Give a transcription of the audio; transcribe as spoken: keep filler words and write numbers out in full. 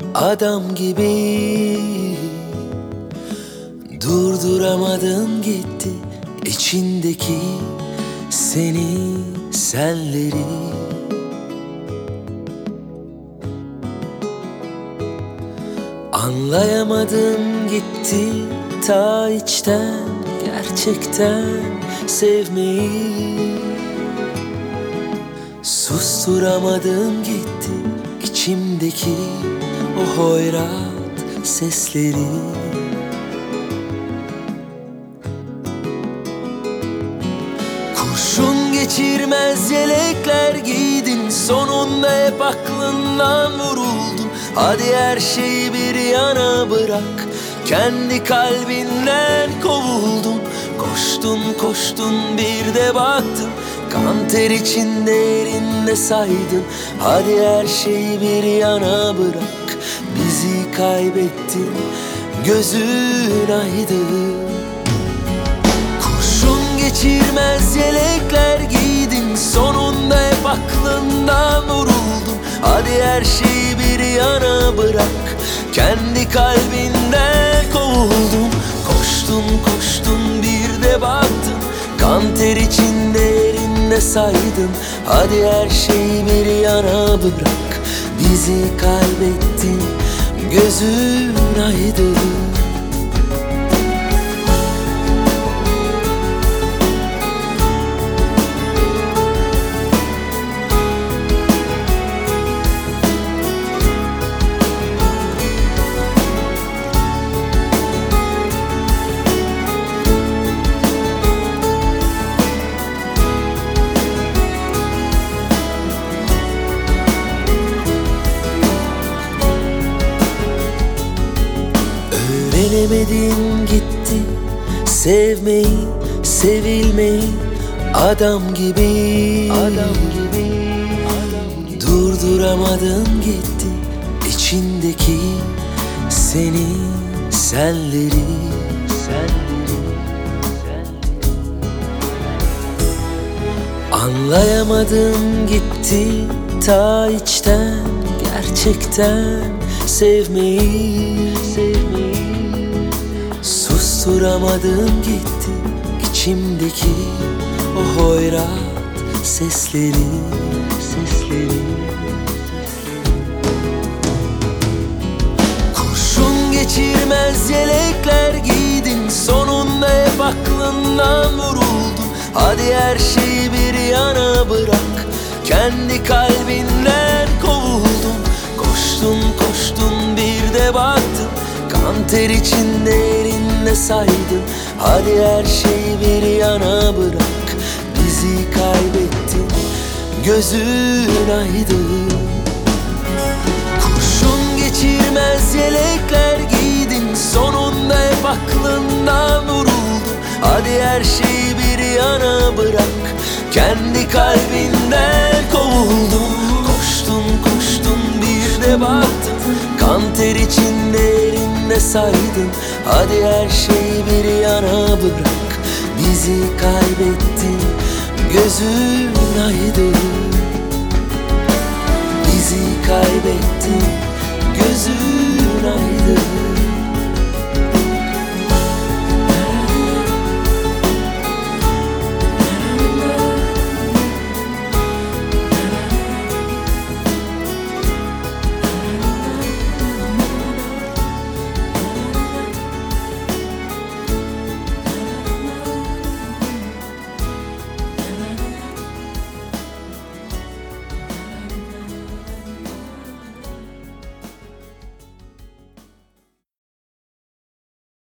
Adam gibi durduramadın gitti içindeki seni, senleri. Anlayamadım gitti ta içten, gerçekten sevmeyi. Susturamadım gitti içimdeki o hoyrat sesleri. Kurşun geçirmez yelekler giydin, sonunda hep aklından vuruldun. Hadi her şeyi bir yana bırak, kendi kalbinden kovuldun. Koştun koştun bir de baktın, kan ter içinde elinde saydın. Hadi her şeyi bir yana bırak, bizi kaybettin, gözün aydın. Kurşun geçirmez yelekler giydin, sonunda hep aklından vuruldun. Hadi her şeyi bir yana bırak, kendi kalbinden kovuldun. Koştun koştun bir de baktın, kan ter içinde elinde saydın. Hadi her şeyi bir yana bırak, bizi kaybettin, gözün aydın. Öğrenemedin gitti sevmeyi, sevilmeyi. Adam gibi, adam gibi, adam gibi. Durduramadın gitti içindeki seni, senleri, senleri, senleri. Anlayamadım gitti ta içten, gerçekten sevmeyi, sevmeyi. Susturamadım gitti içimdeki o hoyrat sesleri, sesleri. Kurşun geçirmez yelekler giydin, sonunda hep aklından vuruldun. Hadi her şeyi bir yana bırak, kendi kalbinden kovuldun. Koştun koştun bir de baktın, kan ter içinde elinde saydın. Hadi her şeyi bir yana bırak, bizi kaybettin, gözün aydın. Kurşun geçirmez yelekler giydin, sonunda hep aklından vuruldun. Hadi her şeyi bir yana bırak, kendi kalbinden kovuldun. Koştun koştun bir de baktın, kan ter içinde elinde saydın. Hadi her şeyi bir yana bırak, bizi kaybettin, gözün aydın. Bizi kaybettin,